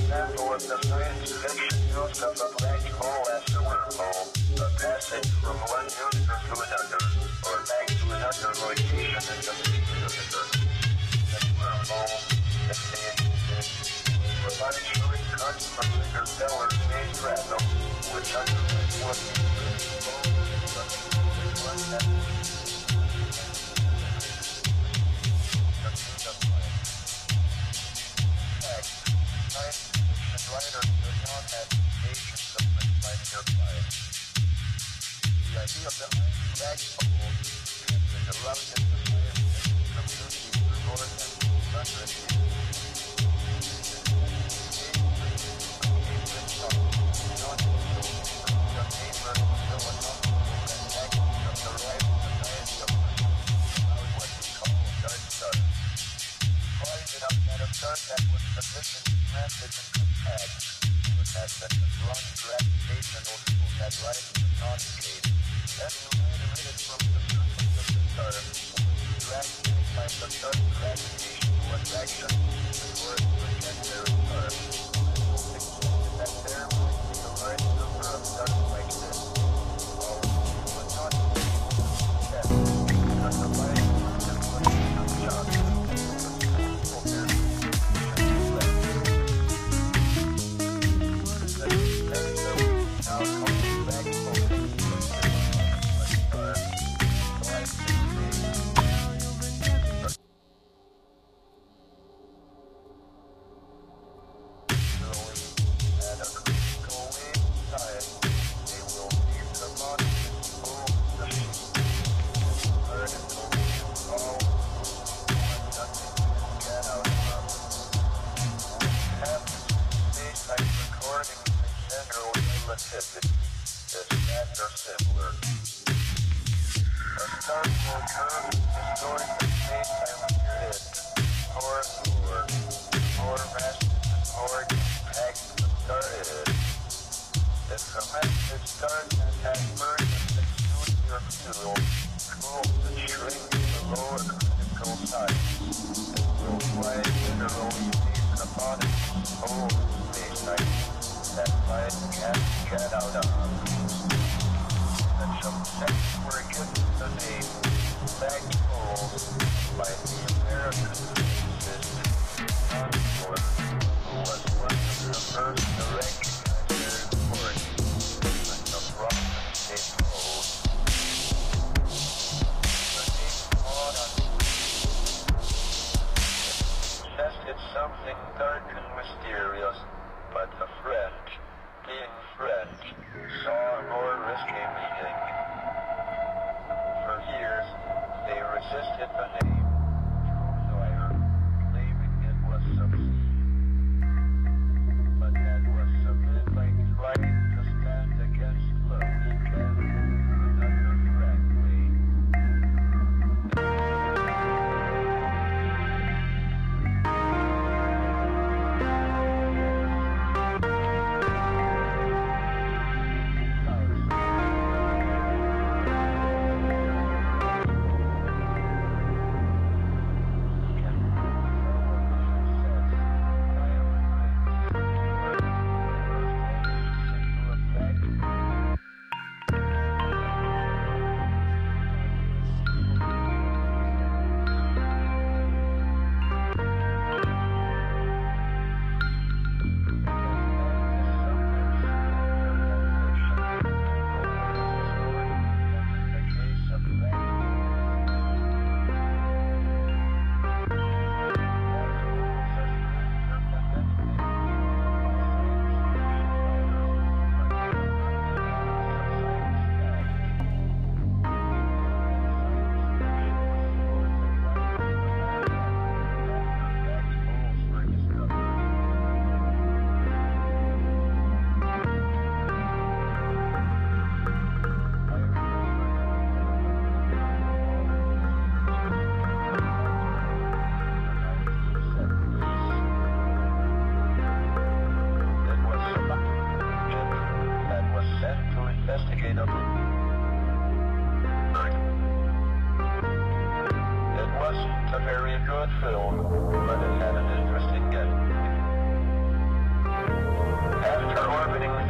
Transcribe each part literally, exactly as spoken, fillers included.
example of the science fiction use of a black hole as a wormhole, a passage from one universe to another, or back to another location in the same universe. The wormhole, the same provides shortcuts for interstellar space travel, which undergoes what we one that science fiction writers do not have patience of linear science. The idea behind black holes has been erupted in the science fiction community for more than two hundred years. That was sufficiently massive and compact, but had such a strong gravitational pull that light could not escape. Then you might it from the surface of the star, dragged back by the star's gravitational attraction before it would get their star. Expected that there might be a large number of stars like this, although it was not able to test because the light was a shock.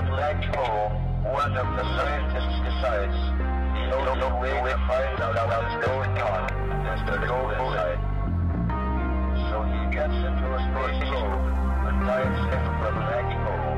a black hole, one of the scientists decides the only way to find out what's going on is to go inside. So he gets into a space probe and dives into the black hole.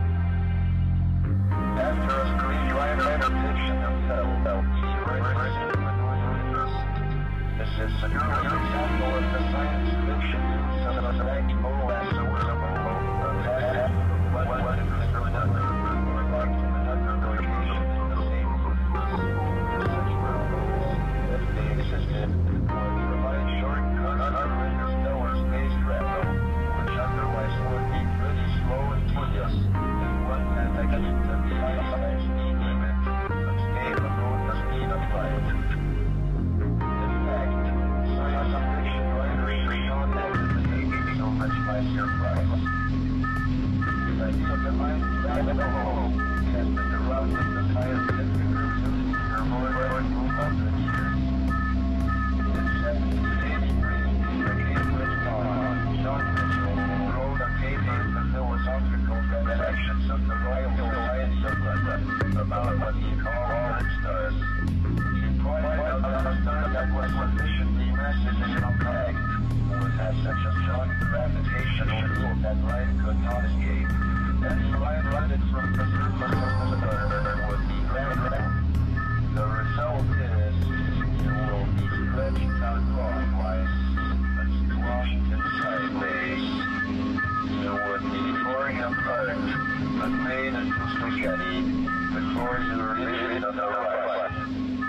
After a screenwriter depiction himself, he writes into a new universe. This is a new example of the science fiction use of the black hole as a workable hole. One one is from another, or back to another location in the same universe. Such wormholes, if they existed, would provide shortcuts for interstellar space travel, which otherwise would be pretty slow and tedious, if one had to get to the outside speed limit and stay below the speed of light. In fact, science fiction writers shown that the taking so much by surprise. The idea of the mind back in the hole has been around in the scientific community for more than two hundred years. In seventeen eighty-three, the Cambridge Law, John Mitchell wrote a paper in the Philosophical Transactions of the Royal Society of London about what he called orange stars. He pointed out that a star that was sufficiently massive and compact would have such a strong gravitational pull that light could not escape. And the light lighted from the surface of the star would be gravitated. The result is you will be stretched out longwise and squashed in sideways. You would be torn apart and made into spaghetti before you reach the horizon.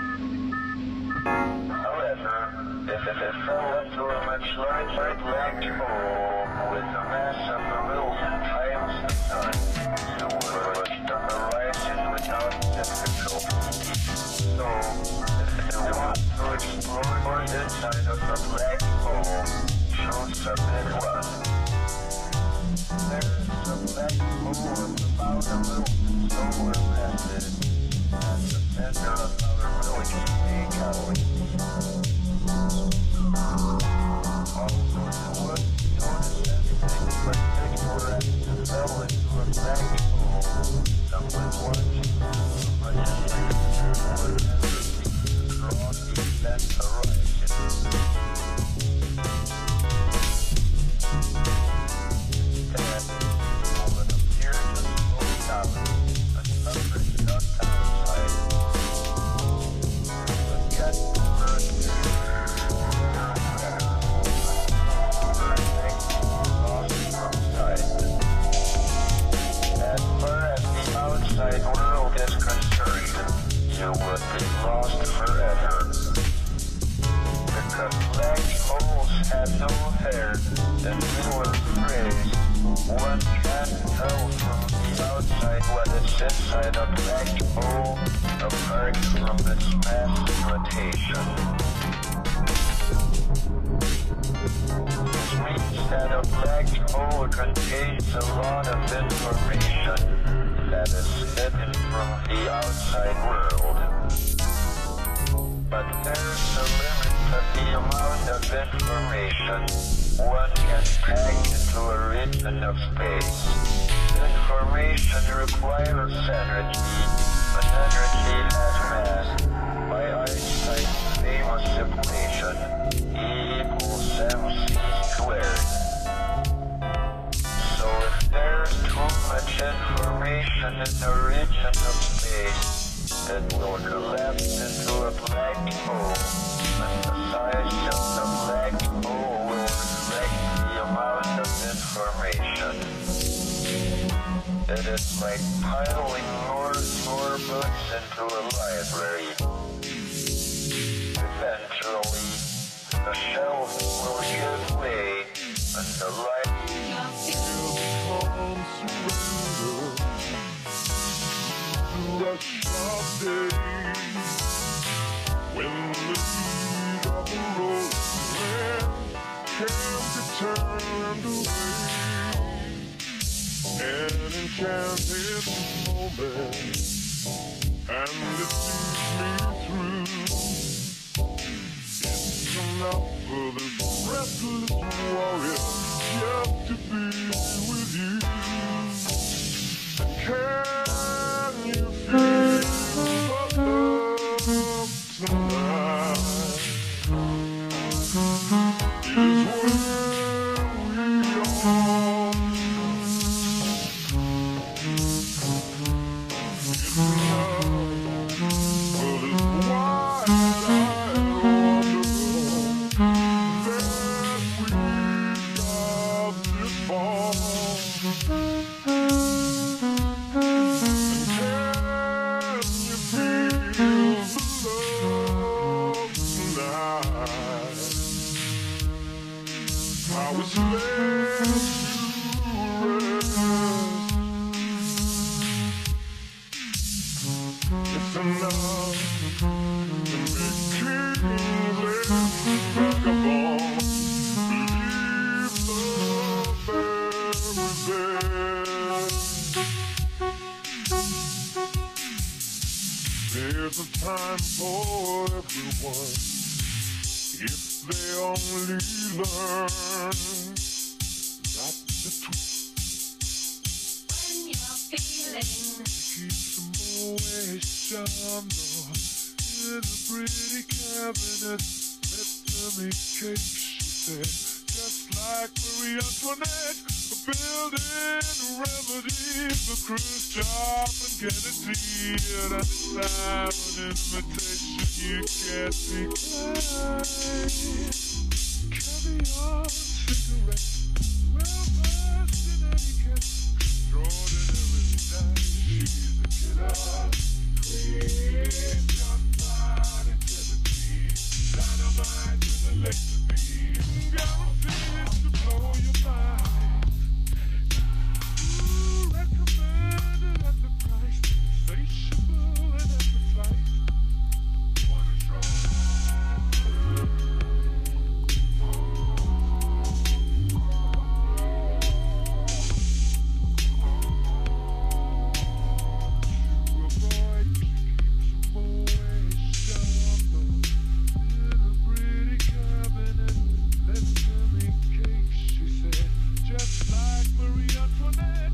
However, if it fell into a much larger black hole with a mass of a million times the sun, you would reach the horizon without difficulty. So, if you want to explore the inside of the black hole, choose a big one. There's a black hole of about a million solar masses at the center of our Milky Way galaxy. Also, you would notice anything particular as you fell into a black hole that was watching you, but you would never see across the event horizon. Instead, you would appear to slow down and suffer just outside. You would get further. As far as the outside world is concerned, you would be lost forever. Because black holes have no hair, and newer phrase, one can't tell from the outside what is inside a black hole apart from its mass rotation. This means that a black hole contains a lot of information that is hidden from the outside world. But there's a limit to the amount of information one can pack into a region of space. Information requires energy, and energy has mass by Einstein's famous equation, E equals mc squared. So if there's too much information in the region of space, it will collapse into a black hole, and the size of the black hole will reflect the amount of information. It is like piling more and more books into a library. Eventually, the shelves will give way, and the light will surrender to a sharp day when the heat of the rolling land can be turned away. An enchanted moment, and it sees me through. It's enough for this restless warrior just to be with you. And can There's a time for everyone if they only learn that the truth. When you're feeling Keep some moisture in a pretty cabinet. Let them make cake, she said, just like Marie Antoinette. Building a remedy for Khrushchev and Kennedy. And at the time an invitation you can't decline. Caviar, cigarettes, well-versed in etiquette, extraordinarily nice. She's a killer queen, got positivity, dynamite with a laser beam, guaranteed to blow your mind. Recommended at the price, insatiable and appetite. Wanna try? To avoid, keep some moisture in a pretty cabinet. Let's make cake, she said, just like Marie Antoinette.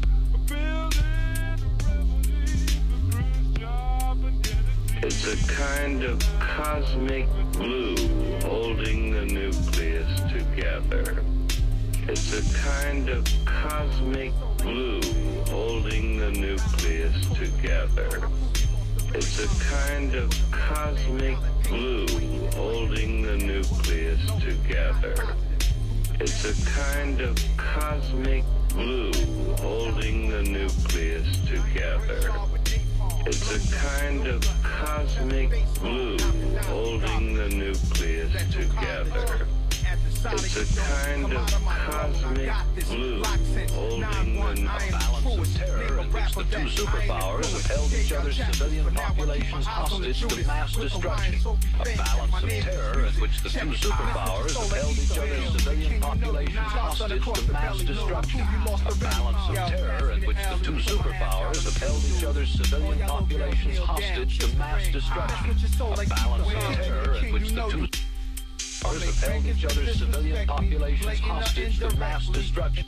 It's a kind of cosmic glue holding the nucleus together. It's a kind of cosmic glue holding the nucleus together. It's a kind of cosmic glue holding the nucleus together. It's a kind of cosmic glue holding the nucleus together. It's a kind of cosmic glue holding the nucleus together. It's a kind of cosmic glue holding the balance of terror in which the two superpowers have held each other's civilian populations hostage to mass destruction. A balance of terror in which the two superpowers have held each other's civilian populations hostage to mass destruction. A balance of terror in which the two superpowers have held each other's civilian populations hostage to mass destruction. A balance of terror in which the two have held each other's civilian populations hostage to mass destruction.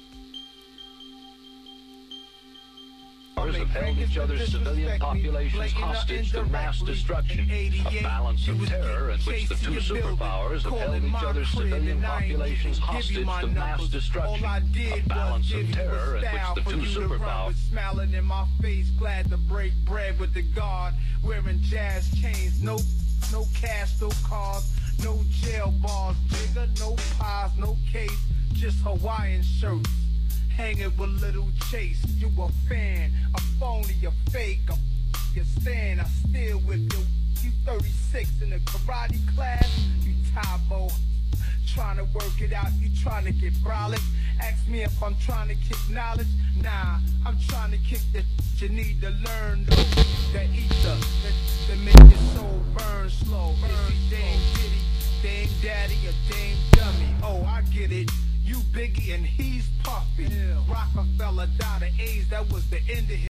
Have held each other's civilian populations hostage to mass destruction. A balance of terror in which the two superpowers have held each other's civilian populations hostage to mass destruction. A balance of terror in which the two superpowers. Smiling in my face, glad to break bread with the guard, wearing jazz chains, no, no cash, no cars. No jail bars, bigger, no pies, no case, just Hawaiian shirts. Hanging with Little Chase, you a fan, a phony, a fake, a you stand, I still with you. You thirty-six in the karate class, you Tybo. Trying to work it out, you trying to get brolic. Ask me if I'm trying to kick knowledge. Nah, I'm trying to kick the you need to learn though. That ether, that, that make your soul burn slow. Burn Dame Diddy, Dame Daddy, or Dame Dummy. Oh, I get it. You Biggie and he's Puffy. Rockefeller died of AIDS, that was the end of his